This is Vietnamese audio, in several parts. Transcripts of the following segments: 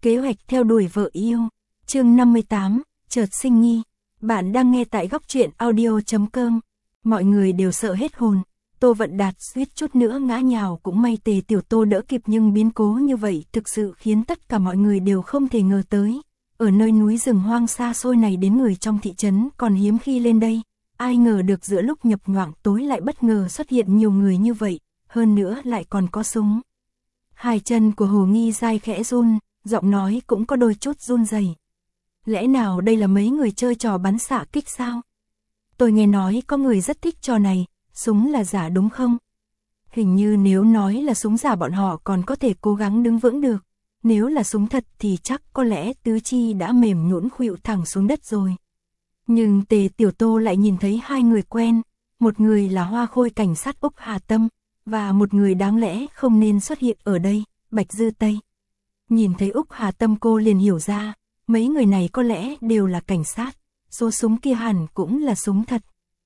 Kế hoạch theo đuổi vợ yêu. Chương 58, chợt sinh nghi. Bạn đang nghe tại góc truyện audio.com. Mọi người đều sợ hết hồn. Tô Vận Đạt suýt chút nữa ngã nhào, cũng may Tề Tiểu Tô đỡ kịp, nhưng biến cố như vậy thực sự khiến tất cả mọi người đều không thể ngờ tới. Ở nơi núi rừng hoang xa xôi này đến người trong thị trấn còn hiếm khi lên đây. Ai ngờ được giữa lúc nhập nhoạng tối lại bất ngờ xuất hiện nhiều người như vậy, hơn nữa lại còn có súng. Hai chân của Hồ Nghi Giai khẽ run, giọng nói cũng có đôi chút run rẩy. Lẽ nào đây là mấy người chơi trò bắn xạ kích sao? Tôi nghe nói có người rất thích trò này, súng là giả đúng không? Hình như nếu nói là súng giả bọn họ còn có thể cố gắng đứng vững được. Nếu là súng thật thì chắc có lẽ tứ chi đã mềm nhũn khuỵu thẳng xuống đất rồi. Nhưng Tề Tiểu Tô lại nhìn thấy hai người quen, một người là Hoa Khôi cảnh sát Úc Hà Tâm, và một người đáng lẽ không nên xuất hiện ở đây, Bạch Dư Tây. Nhìn thấy Úc Hà Tâm cô liền hiểu ra, mấy người này có lẽ đều là cảnh sát, số súng kia hẳn cũng là súng thật.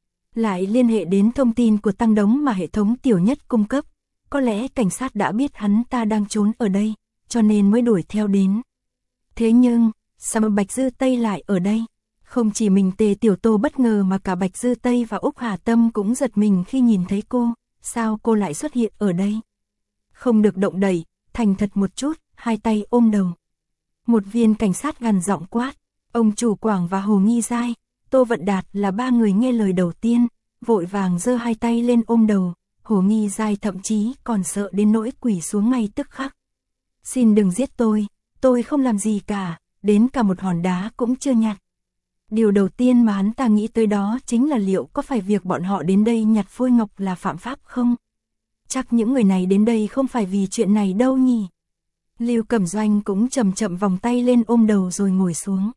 Lại liên hệ đến thông tin của Tăng Đống mà hệ thống Tiểu Nhất cung cấp, có lẽ cảnh sát đã biết hắn ta đang trốn ở đây, cho nên mới đuổi theo đến. Thế nhưng, sao mà Bạch Dư Tây lại ở đây? Không chỉ mình Tề Tiểu Tô bất ngờ mà cả Bạch Dư Tây và Úc Hà Tâm cũng giật mình khi nhìn thấy cô, sao cô lại xuất hiện ở đây? Không được động đậy, thành thật một chút, hai tay ôm đầu. Một viên cảnh sát gằn giọng quát, ông chủ Quảng và Hồ Nghi Giai, Tô Vận Đạt là ba người nghe lời đầu tiên, vội vàng giơ hai tay lên ôm đầu, Hồ Nghi Giai thậm chí còn sợ đến nỗi quỳ xuống ngay tức khắc. Xin đừng giết tôi không làm gì cả, đến cả một hòn đá cũng chưa nhặt. Điều đầu tiên mà hắn ta nghĩ tới đó chính là liệu có phải việc bọn họ đến đây nhặt phôi ngọc là phạm pháp không? Chắc những người này đến đây không phải vì chuyện này đâu nhỉ? Lưu Cẩm Doanh cũng chậm chậm vòng tay lên ôm đầu rồi ngồi xuống.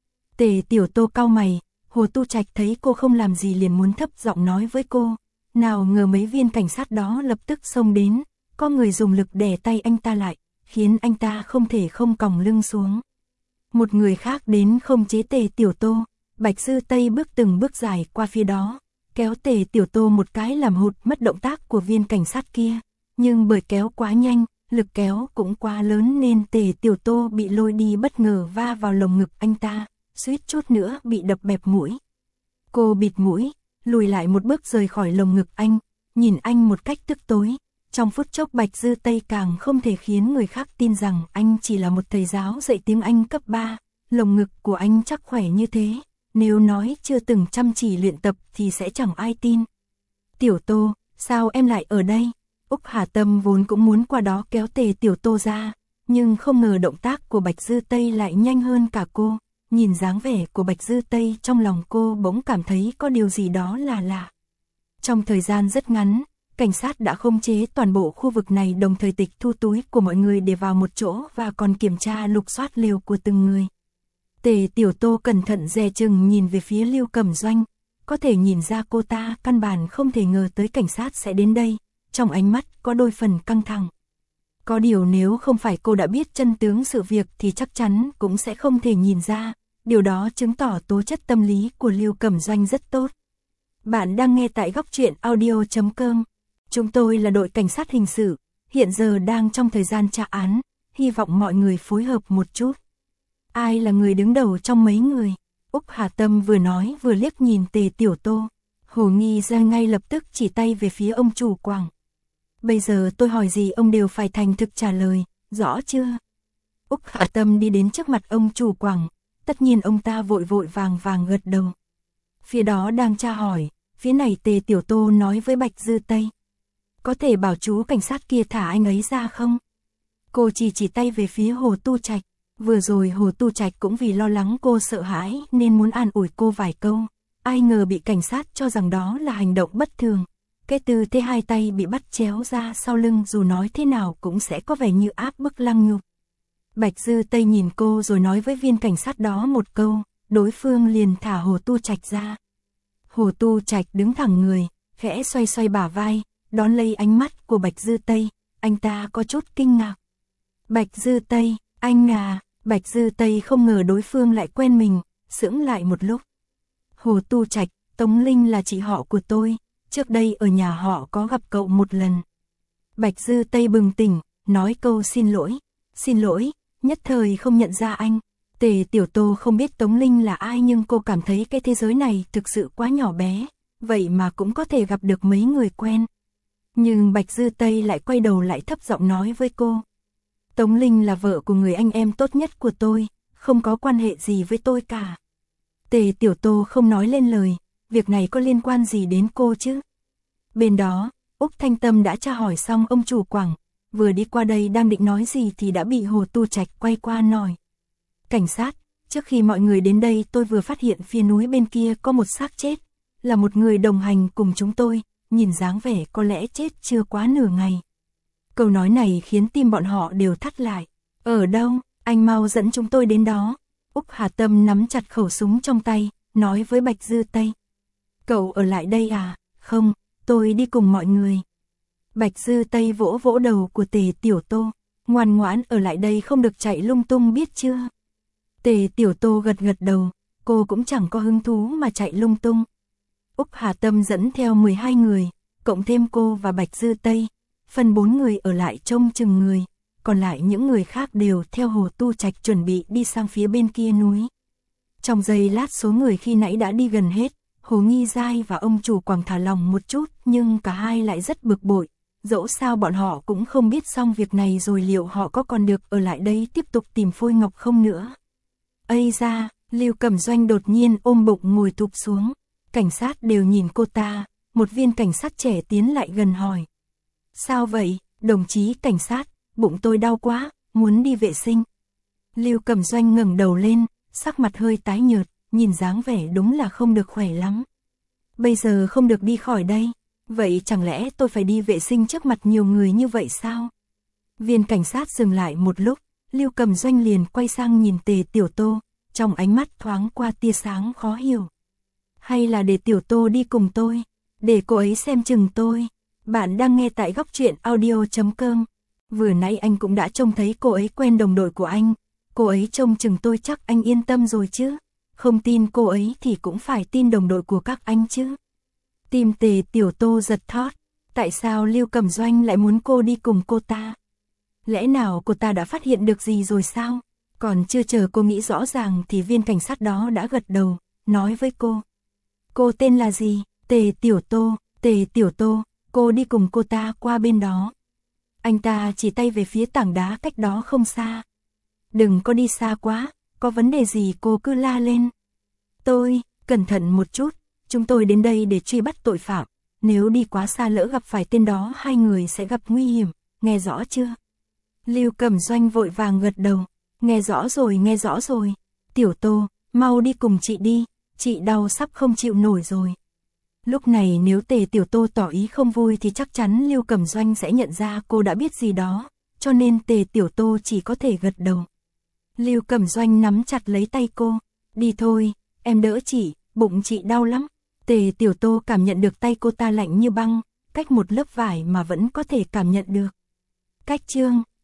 Tề Tiểu Tô cau mày, Hồ Tu Trạch thấy cô không làm gì liền muốn thấp giọng nói với cô. Nào ngờ mấy viên cảnh sát đó lập tức xông đến, có người dùng lực đè tay anh ta lại, khiến anh ta không thể không còng lưng xuống. Một người khác đến không chế Tề Tiểu Tô, Bạch Dư Tây bước từng bước dài qua phía đó, kéo Tề Tiểu Tô một cái làm hụt mất động tác của viên cảnh sát kia. Nhưng bởi kéo quá nhanh, lực kéo cũng quá lớn nên Tề Tiểu Tô bị lôi đi bất ngờ va vào lồng ngực anh ta, suýt chút nữa bị đập bẹp mũi. Cô bịt mũi, lùi lại một bước rời khỏi lồng ngực anh, nhìn anh một cách tức tối. Trong phút chốc Bạch Dư Tây càng không thể khiến người khác tin rằng anh chỉ là một thầy giáo dạy tiếng Anh cấp 3, lồng ngực của anh chắc khỏe như thế, nếu nói chưa từng chăm chỉ luyện tập thì sẽ chẳng ai tin. Tiểu Tô, sao em lại ở đây? Úc Hà Tâm vốn cũng muốn qua đó kéo Tề Tiểu Tô ra, nhưng không ngờ động tác của Bạch Dư Tây lại nhanh hơn cả cô. Nhìn dáng vẻ của Bạch Dư Tây trong lòng cô bỗng cảm thấy có điều gì đó là lạ. Trong thời gian rất ngắn, cảnh sát đã khống chế toàn bộ khu vực này, đồng thời tịch thu túi của mọi người để vào một chỗ và còn kiểm tra lục soát lều của từng người. Tề Tiểu Tô cẩn thận dè chừng nhìn về phía Lưu Cẩm Doanh, có thể nhìn ra cô ta căn bản không thể ngờ tới cảnh sát sẽ đến đây, trong ánh mắt có đôi phần căng thẳng. Có điều nếu không phải cô đã biết chân tướng sự việc thì chắc chắn cũng sẽ không thể nhìn ra, điều đó chứng tỏ tố chất tâm lý của Lưu Cẩm Doanh rất tốt. Bạn đang nghe tại góc truyện audio.com. Chúng tôi là đội cảnh sát hình sự, hiện giờ đang trong thời gian tra án, hy vọng mọi người phối hợp một chút. Ai là người đứng đầu trong mấy người? Úc Hà Tâm vừa nói vừa liếc nhìn Tề Tiểu Tô. Hồ Nghi Giai ngay lập tức chỉ tay về phía ông chủ Quảng. Bây giờ tôi hỏi gì ông đều phải thành thực trả lời, rõ chưa? Úc Hà Tâm đi đến trước mặt ông chủ Quảng, tất nhiên ông ta vội vàng gật đầu. Phía đó đang tra hỏi, phía này Tề Tiểu Tô nói với Bạch Dư Tây. Có thể bảo chú cảnh sát kia thả anh ấy ra không? Cô chỉ tay về phía Hồ Tu Trạch. Vừa rồi Hồ Tu Trạch cũng vì lo lắng cô sợ hãi nên muốn an ủi cô vài câu. Ai ngờ bị cảnh sát cho rằng đó là hành động bất thường. Cái tư thế hai tay bị bắt chéo ra sau lưng dù nói thế nào cũng sẽ có vẻ như áp bức lăng nhục. Bạch Dư Tây nhìn cô rồi nói với viên cảnh sát đó một câu, đối phương liền thả Hồ Tu Trạch ra. Hồ Tu Trạch đứng thẳng người, khẽ xoay bả vai, đón lấy ánh mắt của Bạch Dư Tây, anh ta có chút kinh ngạc. Bạch Dư Tây, anh à, Bạch Dư Tây không ngờ đối phương lại quen mình, sững lại một lúc. Hồ Tu Trạch, Tống Linh là chị họ của tôi, trước đây ở nhà họ có gặp cậu một lần. Bạch Dư Tây bừng tỉnh, nói câu xin lỗi, nhất thời không nhận ra anh. Tề Tiểu Tô không biết Tống Linh là ai nhưng cô cảm thấy cái thế giới này thực sự quá nhỏ bé, vậy mà cũng có thể gặp được mấy người quen. Nhưng Bạch Dư Tây lại quay đầu lại thấp giọng nói với cô. Tống Linh là vợ của người anh em tốt nhất của tôi, không có quan hệ gì với tôi cả. Tề Tiểu Tô không nói lên lời, việc này có liên quan gì đến cô chứ? Bên đó, Úc Thanh Tâm đã tra hỏi xong ông chủ quảng, vừa đi qua đây đang định nói gì thì đã bị Hồ Tu Trạch quay qua nói. Cảnh sát, trước khi mọi người đến đây tôi vừa phát hiện phía núi bên kia có một xác chết, là một người đồng hành cùng chúng tôi, nhìn dáng vẻ có lẽ chết chưa quá nửa ngày. Câu nói này khiến tim bọn họ đều thắt lại. Ở đâu, anh mau dẫn chúng tôi đến đó. Úc Hà Tâm nắm chặt khẩu súng trong tay, nói với Bạch Dư Tây. Cậu ở lại đây à? Không, tôi đi cùng mọi người. Bạch Dư Tây vỗ vỗ đầu của Tề Tiểu Tô. Ngoan ngoãn ở lại đây không được chạy lung tung biết chưa? Tề Tiểu Tô gật gật đầu, cô cũng chẳng có hứng thú mà chạy lung tung. Úc Hà Tâm dẫn theo 12 người, cộng thêm cô và Bạch Dư Tây, phần 4 người ở lại trông chừng người, còn lại những người khác đều theo Hồ Tu Trạch chuẩn bị đi sang phía bên kia núi. Trong giây lát số người khi nãy đã đi gần hết, Hồ Nghi Giai và ông chủ Quảng thả lòng một chút nhưng cả hai lại rất bực bội, dẫu sao bọn họ cũng không biết xong việc này rồi liệu họ có còn được ở lại đây tiếp tục tìm phôi ngọc không nữa. Ây da, Lưu Cẩm Doanh đột nhiên ôm bụng ngồi thụp xuống, cảnh sát đều nhìn cô ta, một viên cảnh sát trẻ tiến lại gần hỏi. Sao vậy, đồng chí cảnh sát, bụng tôi đau quá, muốn đi vệ sinh. Lưu Cẩm Doanh ngẩng đầu lên, sắc mặt hơi tái nhợt, nhìn dáng vẻ đúng là không được khỏe lắm. Bây giờ không được đi khỏi đây, vậy chẳng lẽ tôi phải đi vệ sinh trước mặt nhiều người như vậy sao? Viên cảnh sát dừng lại một lúc, Lưu Cẩm Doanh liền quay sang nhìn Tề Tiểu Tô, trong ánh mắt thoáng qua tia sáng khó hiểu. Hay là để Tiểu Tô đi cùng tôi, để cô ấy xem chừng tôi. Bạn đang nghe tại góc truyện audio.com. Vừa nãy anh cũng đã trông thấy cô ấy quen đồng đội của anh, cô ấy trông chừng tôi chắc anh yên tâm rồi chứ. Không tin cô ấy thì cũng phải tin đồng đội của các anh chứ. Tim Tề Tiểu Tô giật thót, tại sao Lưu Cẩm Doanh lại muốn cô đi cùng cô ta? Lẽ nào cô ta đã phát hiện được gì rồi sao? Còn chưa chờ cô nghĩ rõ ràng thì viên cảnh sát đó đã gật đầu, nói với cô. Cô tên là gì? Tề Tiểu Tô, Tề Tiểu Tô, cô đi cùng cô ta qua bên đó. Anh ta chỉ tay về phía tảng đá cách đó không xa. Đừng có đi xa quá, có vấn đề gì cô cứ la lên. Tôi, cẩn thận một chút, chúng tôi đến đây để truy bắt tội phạm. Nếu đi quá xa lỡ gặp phải tên đó hai người sẽ gặp nguy hiểm, nghe rõ chưa? Lưu Cẩm Doanh vội vàng gật đầu, nghe rõ rồi. Tiểu Tô, mau đi cùng chị đi, chị đau sắp không chịu nổi rồi. Lúc này nếu Tề Tiểu Tô tỏ ý không vui thì chắc chắn Lưu Cẩm Doanh sẽ nhận ra cô đã biết gì đó, cho nên Tề Tiểu Tô chỉ có thể gật đầu. Lưu Cẩm Doanh nắm chặt lấy tay cô, đi thôi, em đỡ chị, bụng chị đau lắm. Tề Tiểu Tô cảm nhận được tay cô ta lạnh như băng, cách một lớp vải mà vẫn có thể cảm nhận được. Cách chương